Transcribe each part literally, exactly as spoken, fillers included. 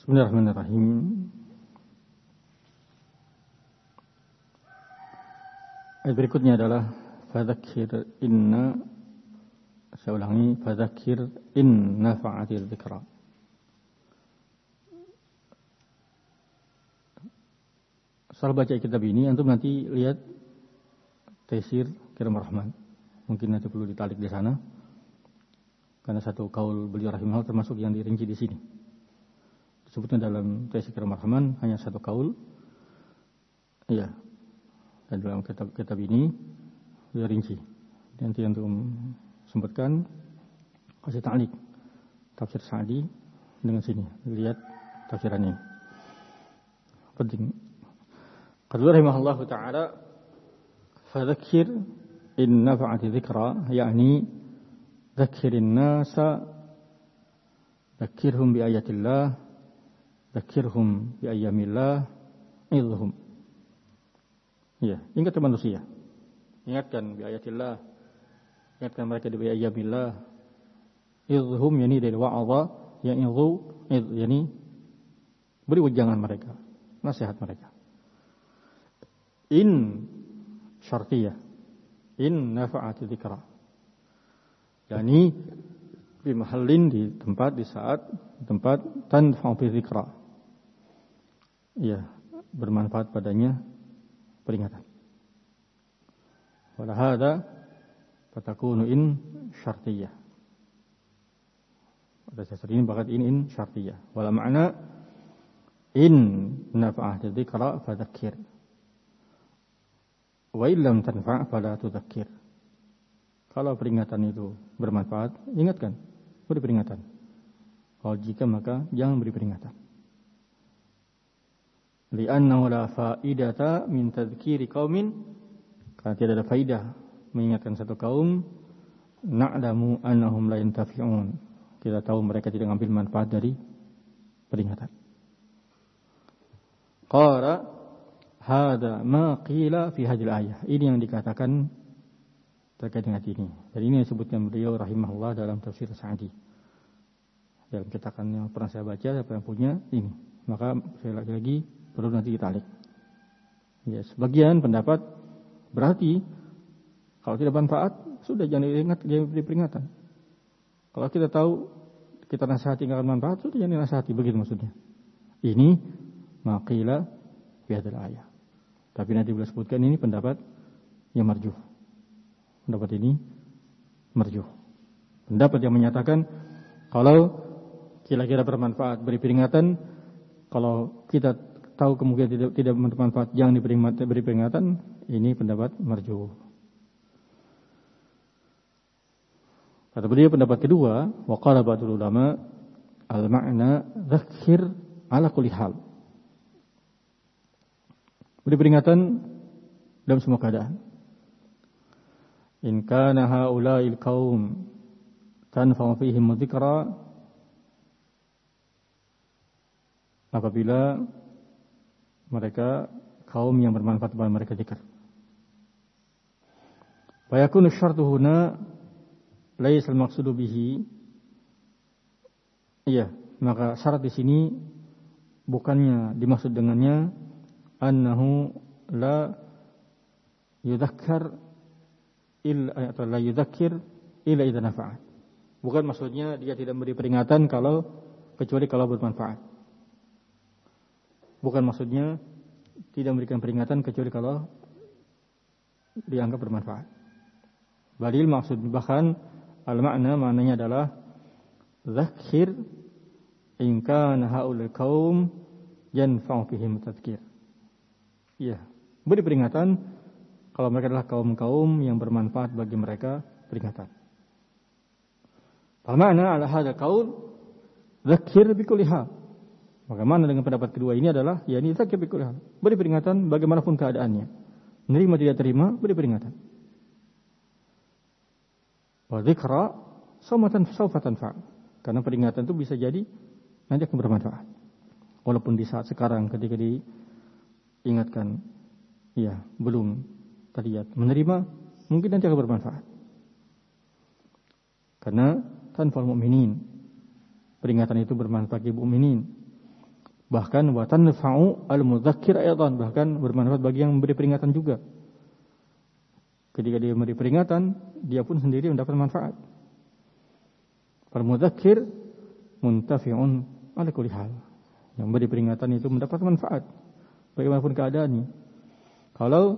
Bismillahirrahmanirrahim. Ayat berikutnya adalah fadzakir inna, saya ulangi, fadzakir in nafa'atil dzikra. Setelah baca kitab ini, antum nanti lihat Taisir Karim Rahman. Mungkin nanti perlu ditalik di sana, karena satu kaul beliau rahimahullah termasuk yang dirinci di sini. Disebutnya dalam Taisir Karim Rahman hanya satu kaul. Iya. Dan dalam kitab-kitab ini dia rinci. Nanti antum sempatkan kasih ta'liq tafsir Sa'di dengan sini. Lihat tafsiran ini. Penting. Qala rahimahullah ta'ala fadzakir in nafa'ati dzikra, yakni dzakirin nasa, dzakirhum bi ayatillah, dzakirhum bi ayyamillah, idhum. Ya, ingatkan manusia. Ingatkan bi ayatillah. Ingatkan mereka di ayyamillah. Idhum yani dari wa'adha, yang idhu, idh yani beri wejangan mereka, nasihat mereka. In syartiyah. In nafa'ati dzikra. Yani di mahallin, di tempat, di saat, di tempat tanfa'u bi dzikra. Ya, bermanfaat padanya peringatan. Wala hadza fatakunu in syartiyah. Pada dasar ini bakat in in syartiyah. Wala makna in nafa'at dzikra fadzakir. Wa illam tanfa' fala tudzakir. Kalau peringatan itu bermanfaat, ingatkan, beri peringatan. Kalau jika maka jangan beri peringatan. Li'annahu la fa'idata min tadhkiri qaumin, karena tidak ada faidah mengingatkan satu kaum, na'lamu annahum la yantafi'un, kita tahu mereka tidak mengambil manfaat dari peringatan. Qala hadza ma qila fi hadhil ayah, ini yang dikatakan terkait dengan ini. Dan ini yang disebutkan beliau rahimahullah dalam tafsir Sa'di. Dalam cetakan yang pernah saya baca, siapa yang punya ini, maka saya lagi-lagi perlu nanti ditalik. Ya, sebagian pendapat berarti kalau tidak manfaat, sudah jangan diingat, jangan diberi peringatan. Kalau kita tahu kita nasihati enggak manfaat, sudah jangan dinasihati, begitu maksudnya. Ini maqila fi hadzal ayah. Tapi nanti beliau sebutkan ini pendapat yang marjuh. Pendapat ini marjuh. Pendapat yang menyatakan kalau kira-kira bermanfaat beri peringatan, kalau kita tahu kemungkinan tidak tidak bermanfaat jangan diberi beri peringatan, ini pendapat marjuh. Kata beliau pendapat kedua, wa qala ba'dul ulama al-ma'na dzakkir ala kulli hal. Beri peringatan dalam semua keadaan. In kana haula'il qaum tanfa'u fihim dzikra, apabila mereka kaum yang bermanfaat kepada mereka zikir. Wa yakunu syartu huna laisa al-maqsudu bihi. Iya, maka syarat di sini bukannya dimaksud dengannya annahu la yudzakkar illa atau la yudzakkir illa idza nafa'at. Bukan maksudnya dia tidak memberi peringatan kalau kecuali kalau bermanfaat. Bukan maksudnya tidak memberikan peringatan kecuali kalau dianggap bermanfaat. Balil maksud bahkan al-makna maknanya adalah zakhir in kana haulul qaum yanfa'u fihim tadhkir. Iya, beri peringatan kalau mereka adalah kaum-kaum yang bermanfaat bagi mereka peringatan. Al-makna ala hadzal qaul zakhir bi kulli hal. Bagaimana dengan pendapat kedua ini adalah yakni zakkir bi kulli hal. Beri peringatan bagaimanapun keadaannya. Menerima tidak terima, beri peringatan. Wa dzikra sawmatan sawfa tanfa'. Karena peringatan itu bisa jadi nanti akan bermanfaat. Walaupun di saat sekarang ketika diingatkan ya belum terlihat menerima, mungkin nanti akan bermanfaat. Karena tanfa'ul mu'minin. Peringatan itu bermanfaat bagi mukminin. Bahkan wa tanfa'u al-mudzakkir aidan, bahkan bermanfaat bagi yang memberi peringatan juga. Ketika dia memberi peringatan, dia pun sendiri mendapat manfaat. Al-mudzakkir muntafi'un ala kulli hal. Yang memberi peringatan itu mendapat manfaat bagaimanapun keadaannya. Kalau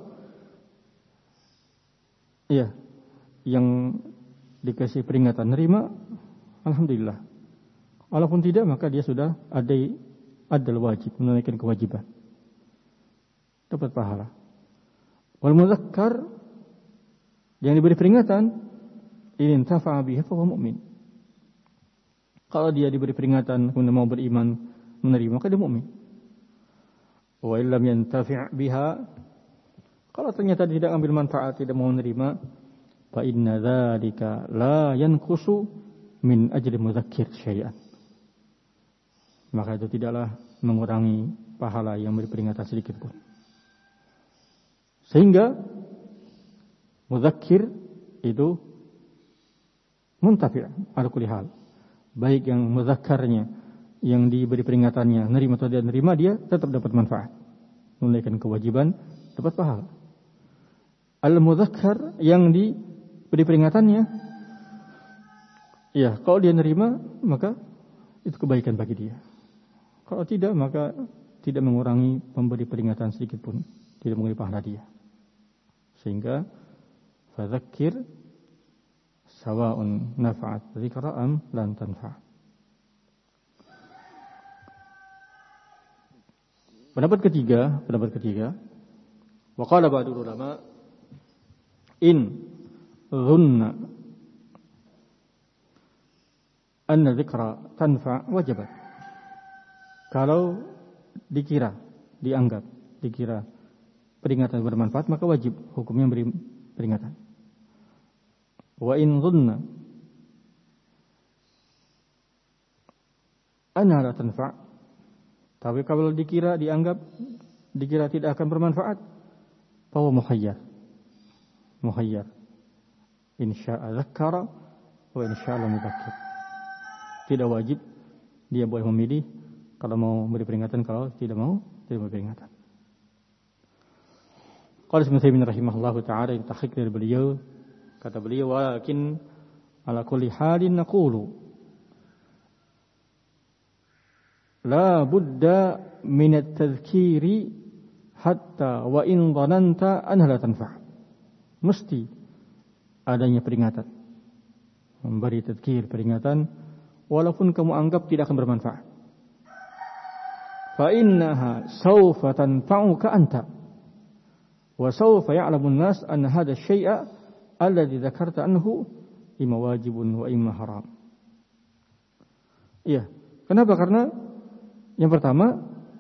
iya, yang dikasih peringatan nerima, alhamdulillah. Walaupun tidak, maka dia sudah ada adal wajib, menunaikan kewajiban, dapat pahala. Wal mudzakkar, yang diberi peringatan, in tafa'a bihi fa huwa mu'min. Kalau dia diberi peringatan kemudian mau beriman, menerima, maka dia mukmin. Wa illam yantafi' biha, kalau ternyata tidak ambil manfaat, tidak mau menerima, fa inna dzalika la yanqusu min ajli mudzakkir syai'an. Maka itu tidaklah mengurangi pahala yang memberi peringatan sedikit pun. Sehingga mudzakkir itu muntafi' ala kulli hal. Baik yang mudzakarnya, yang diberi peringatannya, nerima atau tidak nerima, dia tetap dapat manfaat, menunaikan kewajiban, dapat pahala. Al-mudzakkar, yang diberi peringatannya, ya kalau dia nerima, maka itu kebaikan bagi dia. Kalau tidak, maka tidak mengurangi pemberi peringatan sedikit pun, tidak mengurangi pahala dia. Sehingga fadzakir sawa'un nafa'at dzikra am lan tanfa'. Pendapat ketiga, pendapat ketiga, wa qala ba'dul ulama in dhunna anna dzikra tanfa' wajibat. Kalau dikira, dianggap, dikira peringatan bermanfaat, maka wajib hukumnya beri peringatan. Wa in dhunna anna la tanfa', tapi kalau dikira, dianggap, dikira tidak akan bermanfaat, fa huwa mukhayyar. Mukhayyar. In syaa'a dzakkara wa in syaa'a lam yudzakkir. Tidak wajib, dia boleh memilih kalau mau beri peringatan, kalau tidak mau tidak beri peringatan. Qala Ibnu Taimiyah rahimahullahu taala, yang tahqiq dari beliau, kata beliau, walakin ala kulli halin naqulu la budda min at-tadhkiri hatta wa in dhananta anha la tanfa'. Mesti adanya peringatan, memberi tadhkir, peringatan, walaupun kamu anggap tidak akan bermanfaat. Fa innaha sawfa tanfa'uka anta wa sawfa ya'lamu an-nas anna hadha asy-syai'a alladhi dzakarta anhu imma wajibun wa imma haram. Iya, kenapa? Karena yang pertama,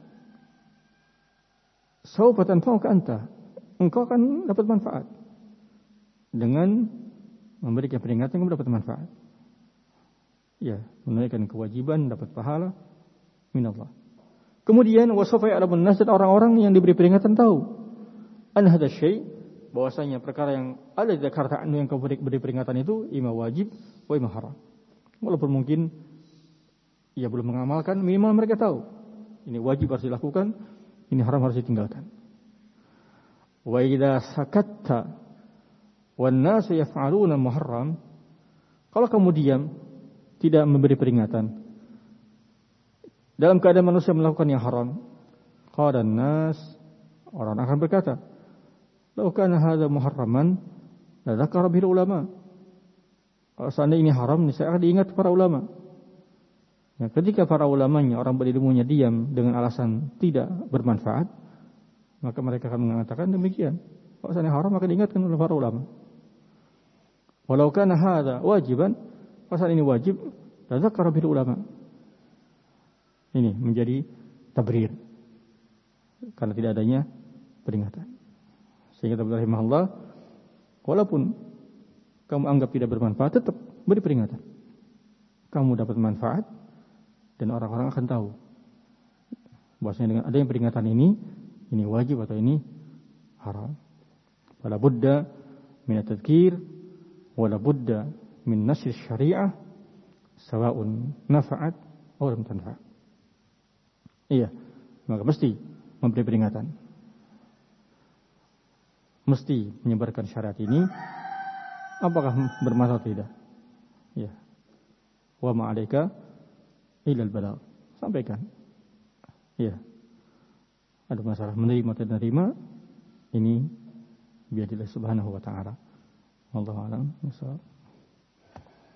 sawfa tanfa'uka anta, engkau akan dapat manfaat dengan memberikan peringatan, kamu dapat manfaat. Ya, menunaikan kewajiban, dapat pahala minallah. Kemudian wasawfa ya'lamun nas, dan orang-orang yang diberi peringatan tahu an hadza syai', bahwasanya perkara yang ada di Jakarta yang kau beri, beri peringatan itu imma wajib wa imma haram. Walaupun mungkin ia belum mengamalkan, minimal mereka tahu ini wajib harus dilakukan, ini haram harus ditinggalkan. Wa idza sakatta wan nas yaf'aluna muharram, kalau kamu diam, tidak memberi peringatan dalam keadaan manusia melakukan yang haram, qala an-nas, orang akan berkata, law kana hadza muharraman la dzakara bihi ulama. Kalau seandainya ini haram, niscaya akan diingat para ulama. Ya, ketika para ulamanya, orang berilmunya diam dengan alasan tidak bermanfaat, maka mereka akan mengatakan demikian. Kalau seandainya haram, maka diingatkan oleh para ulama. Walau kana hadza wajiban, kalau seandainya ini wajib, la dzakara bihi ulama. Ini menjadi tabrir karena tidak adanya peringatan. Sehingga kata rahimahullah, walaupun kamu anggap tidak bermanfaat, tetap beri peringatan. Kamu dapat manfaat dan orang-orang akan tahu bahwasanya dengan adanya peringatan ini, ini wajib atau ini haram. Wala budda min at-tadhkir wala budda min nashr syariah sawa'un nafa'at aw lam tanfa'. Iya, maka mesti memberi peringatan. Mesti menyebarkan syariat ini. Apakah bermasalah tidak? Ya. Wa ma'alaika ilal balagh. Sampaikan. Ya. Ada masalah menerima atau menerima, ini biadillah subhanahu wa ta'ala. Wallahu a'lam.